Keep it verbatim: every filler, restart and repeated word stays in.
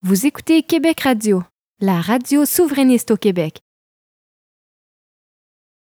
Vous écoutez Québec Radio, la radio souverainiste au Québec.